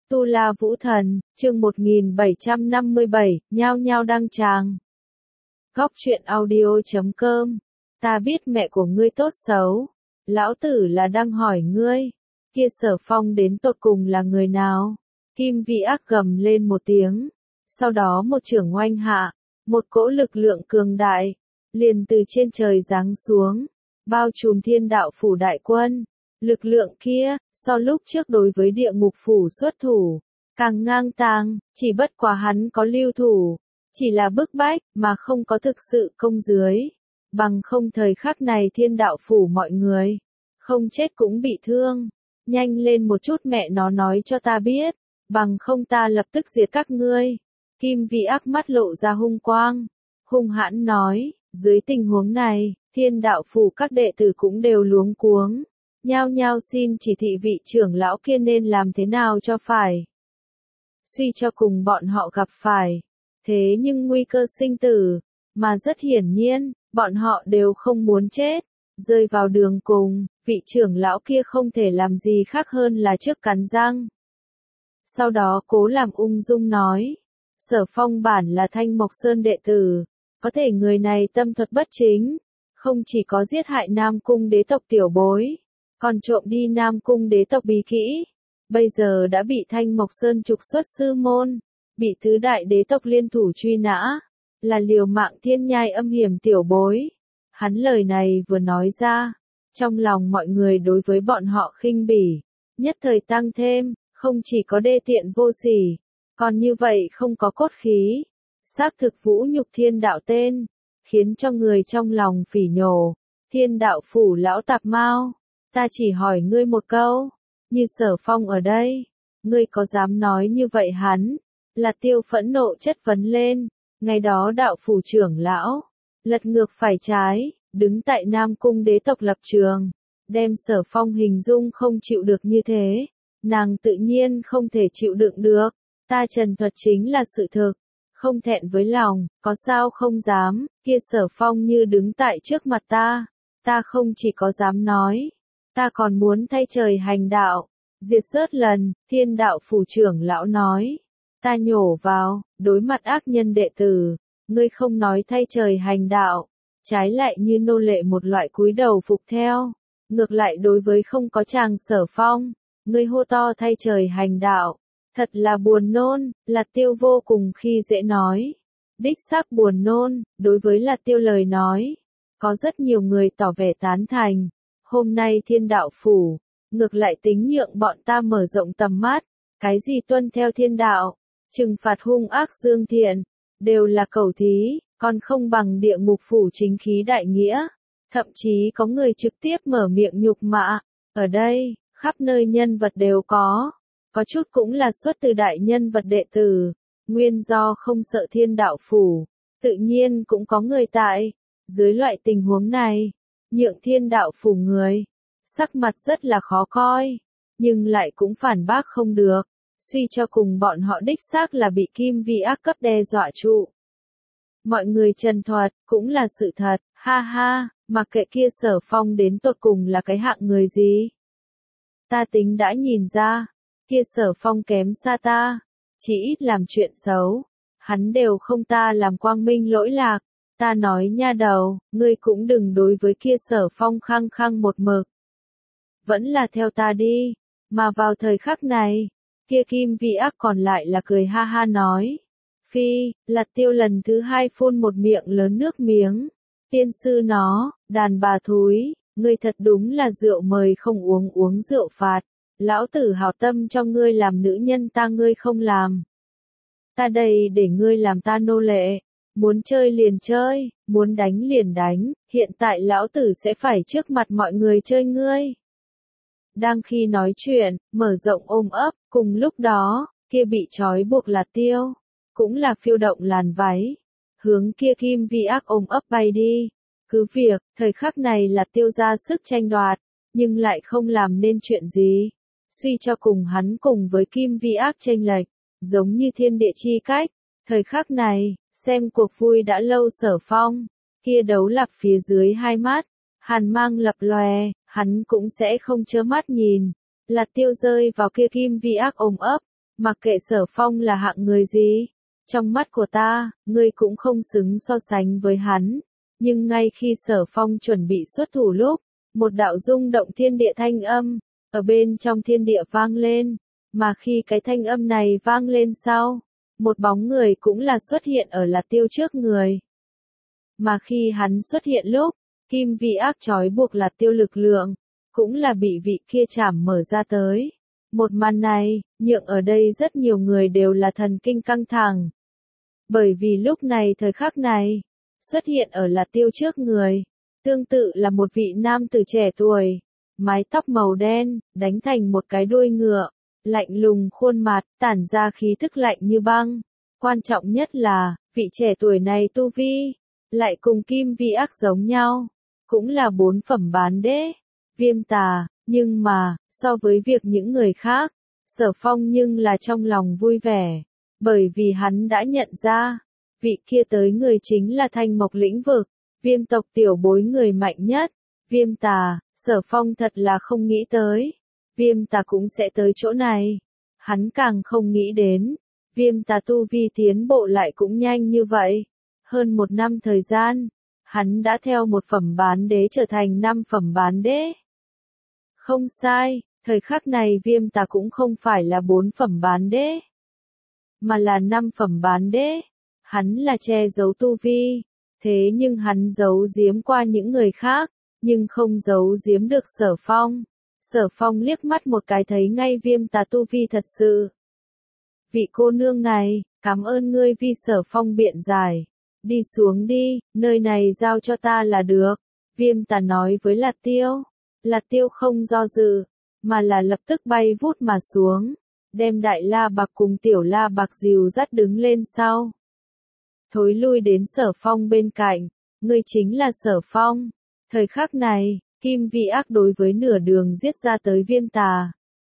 Tu La Vũ Thần, chương 1757, nhao nhao đăng tràng. Góc truyện audio.com. Ta biết mẹ của ngươi tốt xấu. Lão tử là đang hỏi ngươi. Kia Sở Phong đến tột cùng là người nào? Kim Vi Ác gầm lên một tiếng. Sau đó một chưởng oanh hạ. Một cỗ lực lượng cường đại. Liền từ trên trời giáng xuống. Bao trùm Thiên Đạo Phủ đại quân. Lực lượng kia, so lúc trước đối với địa ngục phủ xuất thủ, càng ngang tàng, chỉ bất quá hắn có lưu thủ, chỉ là bức bách, mà không có thực sự công dưới. Bằng không thời khắc này Thiên Đạo Phủ mọi người, không chết cũng bị thương. Nhanh lên một chút mẹ nó nói cho ta biết, bằng không ta lập tức diệt các ngươi. Kim Vi Ác mắt lộ ra hung quang, hung hãn nói, dưới tình huống này, Thiên Đạo Phủ các đệ tử cũng đều luống cuống. Nhao nhao xin chỉ thị vị trưởng lão kia nên làm thế nào cho phải. Suy cho cùng bọn họ gặp phải. Thế nhưng nguy cơ sinh tử, mà rất hiển nhiên, bọn họ đều không muốn chết. Rơi vào đường cùng, vị trưởng lão kia không thể làm gì khác hơn là trước cắn răng. Sau đó cố làm ung dung nói. Sở Phong bản là Thanh Mộc Sơn đệ tử. Có thể người này tâm thuật bất chính. Không chỉ có giết hại Nam Cung đế tộc tiểu bối. Còn trộm đi Nam Cung đế tộc bí kỹ, bây giờ đã bị Thanh Mộc Sơn trục xuất sư môn, bị tứ đại đế tộc liên thủ truy nã, là liều mạng thiên nhai âm hiểm tiểu bối. Hắn lời này vừa nói ra, trong lòng mọi người đối với bọn họ khinh bỉ, nhất thời tăng thêm, không chỉ có đê tiện vô sỉ, còn như vậy không có cốt khí, xác thực vũ nhục Thiên Đạo tên, khiến cho người trong lòng phỉ nhổ. Thiên Đạo Phủ lão tạp mao. Ta chỉ hỏi ngươi một câu, như Sở Phong ở đây, ngươi có dám nói như vậy hắn? Là Tiêu phẫn nộ chất vấn lên, ngày đó đạo phủ trưởng lão, lật ngược phải trái, đứng tại Nam Cung đế tộc lập trường, đem Sở Phong hình dung không chịu được như thế, nàng tự nhiên không thể chịu đựng được, ta trần thuật chính là sự thực, không thẹn với lòng, có sao không dám, kia Sở Phong như đứng tại trước mặt ta không chỉ có dám nói. Ta còn muốn thay trời hành đạo, diệt rớt lần, Thiên Đạo Phủ trưởng lão nói. Ta nhổ vào, đối mặt ác nhân đệ tử, ngươi không nói thay trời hành đạo, trái lại như nô lệ một loại cúi đầu phục theo. Ngược lại đối với không có chàng Sở Phong, ngươi hô to thay trời hành đạo, thật là buồn nôn, Lạt Tiêu vô cùng khi dễ nói. Đích xác buồn nôn, đối với Lạt Tiêu lời nói, có rất nhiều người tỏ vẻ tán thành. Hôm nay Thiên Đạo Phủ, ngược lại tính nhượng bọn ta mở rộng tầm mắt, cái gì tuân theo thiên đạo, trừng phạt hung ác dương thiện, đều là cẩu thí, còn không bằng địa ngục phủ chính khí đại nghĩa. Thậm chí có người trực tiếp mở miệng nhục mạ, ở đây, khắp nơi nhân vật đều có chút cũng là xuất từ đại nhân vật đệ tử, nguyên do không sợ Thiên Đạo Phủ, tự nhiên cũng có người tại, dưới loại tình huống này. Nhượng Thiên Đạo Phủ người, sắc mặt rất là khó coi, nhưng lại cũng phản bác không được, suy cho cùng bọn họ đích xác là bị Kim Vi Ác cấp đe dọa trụ. Mọi người trần thuật, cũng là sự thật, ha ha, mặc kệ kia Sở Phong đến tột cùng là cái hạng người gì. Ta tính đã nhìn ra, kia Sở Phong kém xa ta, chỉ ít làm chuyện xấu, hắn đều không ta làm quang minh lỗi lạc. Ta nói nha đầu, ngươi cũng đừng đối với kia Sở Phong khăng khăng một mực. Vẫn là theo ta đi, mà vào thời khắc này, kia Kim Vi Ác còn lại là cười ha ha nói. Phi, Lạt Tiêu lần thứ hai phun một miệng lớn nước miếng. Tiên sư nó, đàn bà thúi, ngươi thật đúng là rượu mời không uống uống rượu phạt. Lão tử hảo tâm cho ngươi làm nữ nhân ta ngươi không làm. Ta đây để ngươi làm ta nô lệ. Muốn chơi liền chơi, muốn đánh liền đánh, hiện tại lão tử sẽ phải trước mặt mọi người chơi ngươi. Đang khi nói chuyện, mở rộng ôm ấp, cùng lúc đó, kia bị trói buộc Lạt Tiêu, cũng là phiêu động làn váy, hướng kia Kim Vi Ác ôm ấp bay đi. Cứ việc, thời khắc này Lạt Tiêu ra sức tranh đoạt, nhưng lại không làm nên chuyện gì. Suy cho cùng hắn cùng với Kim Vi Ác chênh lệch, giống như thiên địa chi cách, thời khắc này. Xem cuộc vui đã lâu Sở Phong, kia đấu lập phía dưới hai mắt, hàn mang lập lòe, hắn cũng sẽ không chớ mắt nhìn. Lạt Tiêu rơi vào kia Kim Vi Ác ôm ấp, Mặc kệ Sở Phong là hạng người gì, trong mắt của ta, ngươi cũng không xứng so sánh với hắn. Nhưng ngay khi Sở Phong chuẩn bị xuất thủ lúc, một đạo rung động thiên địa thanh âm, ở bên trong thiên địa vang lên, mà khi cái thanh âm này vang lên sau, một bóng người cũng là xuất hiện ở Lạt Tiêu trước người. Mà khi hắn xuất hiện lúc, kim vi ác trói buộc Lạt Tiêu lực lượng, cũng là bị vị kia chảm mở ra tới. Một màn này, nhượng ở đây rất nhiều người đều là thần kinh căng thẳng. Bởi vì lúc này thời khắc này, xuất hiện ở Lạt Tiêu trước người, tương tự là một vị nam tử trẻ tuổi, mái tóc màu đen, đánh thành một cái đuôi ngựa, lạnh lùng khuôn mặt, tản ra khí tức lạnh như băng. Quan trọng nhất là, vị trẻ tuổi này tu vi, lại cùng kim vi ác giống nhau, cũng là 4 phẩm bán đế, viêm tà, nhưng mà, so với việc những người khác, Sở Phong nhưng là trong lòng vui vẻ, bởi vì hắn đã nhận ra, vị kia tới người chính là Thanh Mộc lĩnh vực, viêm tộc tiểu bối người mạnh nhất, viêm tà, Sở Phong thật là không nghĩ tới, viêm tà cũng sẽ tới chỗ này, hắn càng không nghĩ đến, viêm tà tu vi tiến bộ lại cũng nhanh như vậy, hơn 1 năm thời gian, hắn đã theo 1 phẩm bán đế trở thành 5 phẩm bán đế. Không sai, thời khắc này viêm tà cũng không phải là 4 phẩm bán đế, mà là 5 phẩm bán đế. Hắn là che giấu tu vi, thế nhưng hắn giấu giếm qua những người khác, nhưng không giấu giếm được Sở Phong. Sở Phong liếc mắt một cái thấy ngay viêm tà tu vi thật sự. Vị cô nương này, cảm ơn ngươi vì Sở Phong biện giải. Đi xuống đi, nơi này giao cho ta là được. Viêm tà nói với Lạt Tiêu. Lạt Tiêu không do dự, mà là lập tức bay vút mà xuống, đem Đại La Bạc cùng Tiểu La Bạc dìu dắt đứng lên sau. Thối lui đến Sở Phong bên cạnh, ngươi chính là Sở Phong. Thời khắc này, kim vi ác đối với nửa đường giết ra tới viêm tà.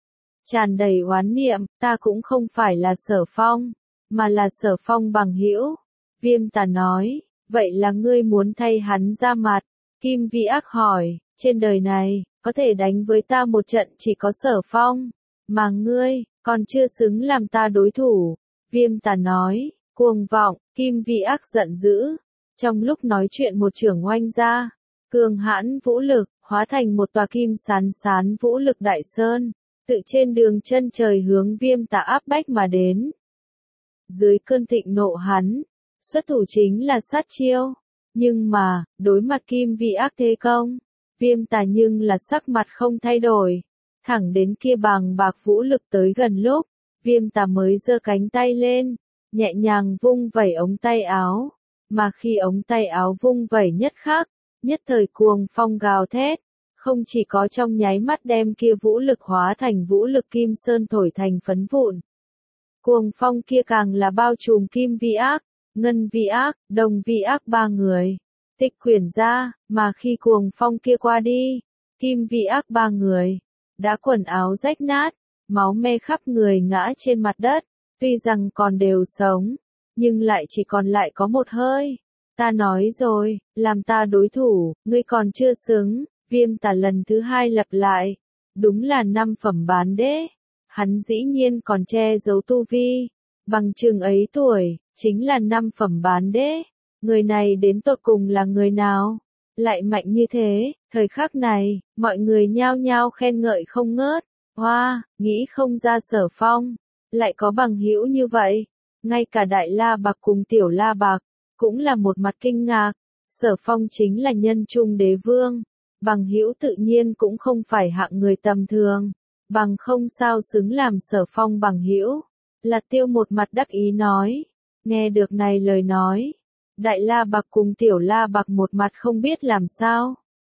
Tràn đầy oán niệm, ta cũng không phải là Sở Phong, mà là Sở Phong bằng hữu. Viêm tà nói, vậy là ngươi muốn thay hắn ra mặt. Kim vi ác hỏi, trên đời này, có thể đánh với ta một trận chỉ có Sở Phong, mà ngươi, còn chưa xứng làm ta đối thủ. Viêm tà nói, cuồng vọng, kim vi ác giận dữ. Trong lúc nói chuyện một chưởng oanh ra, cường hãn vũ lực, hóa thành một tòa kim sán sán vũ lực đại sơn, tự trên đường chân trời hướng viêm tà áp bách mà đến. Dưới cơn thịnh nộ hắn, xuất thủ chính là sát chiêu, nhưng mà, đối mặt kim vi ác thế công, viêm tà nhưng là sắc mặt không thay đổi, thẳng đến kia bàng bạc vũ lực tới gần lúc, viêm tà mới giơ cánh tay lên, nhẹ nhàng vung vẩy ống tay áo, mà khi ống tay áo vung vẩy nhất khắc, nhất thời cuồng phong gào thét, không chỉ có trong nháy mắt đem kia vũ lực hóa thành vũ lực kim sơn thổi thành phấn vụn. Cuồng phong kia càng là bao trùm kim vi ác, ngân vi ác, đồng vi ác 3 người. Tịch quyển ra, mà khi cuồng phong kia qua đi, kim vi ác 3 người, đã quần áo rách nát, máu me khắp người ngã trên mặt đất, tuy rằng còn đều sống, nhưng lại chỉ còn lại có một hơi. Ta nói rồi, làm ta đối thủ, ngươi còn chưa xứng, viêm tà lần thứ 2 lặp lại, đúng là 5 phẩm bán đế, hắn dĩ nhiên còn che giấu tu vi, bằng chừng ấy tuổi, chính là 5 phẩm bán đế. Người này đến tột cùng là người nào? Lại mạnh như thế, thời khắc này, mọi người nhao nhao khen ngợi không ngớt. Hoa, nghĩ không ra Sở Phong, lại có bằng hữu như vậy. Ngay cả Đại La Bạc cùng Tiểu La Bạc, cũng là một mặt kinh ngạc. Sở Phong chính là nhân trung đế vương. Bằng hữu tự nhiên cũng không phải hạng người tầm thường. Bằng không sao xứng làm Sở Phong bằng hữu. Lạt Tiêu một mặt đắc ý nói. Nghe được này lời nói. Đại La Bạc cùng Tiểu La Bạc một mặt không biết làm sao.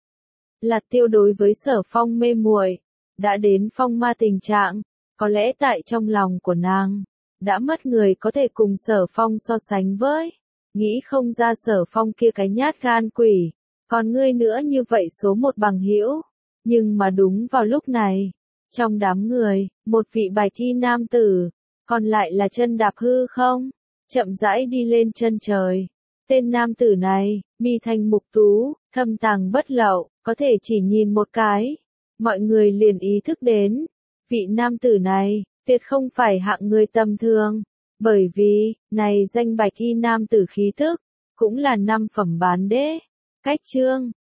Lạt Tiêu đối với Sở Phong mê muội, đã đến phong ma tình trạng, có lẽ tại trong lòng của nàng, đã mất người có thể cùng Sở Phong so sánh với. Nghĩ không ra Sở Phong kia cái nhát gan quỷ, còn ngươi nữa như vậy số một bằng hữu. Nhưng mà đúng vào lúc này, trong đám người, một vị bài thi nam tử, còn lại là chân đạp hư không, chậm rãi đi lên chân trời. Tên nam tử này, mi thanh mục tú, thâm tàng bất lậu, có thể chỉ nhìn một cái, mọi người liền ý thức đến, vị nam tử này, tuyệt không phải hạng người tầm thường, bởi vì, này danh bạch y nam tử khí thức, cũng là 5 phẩm bán đế. Cách chương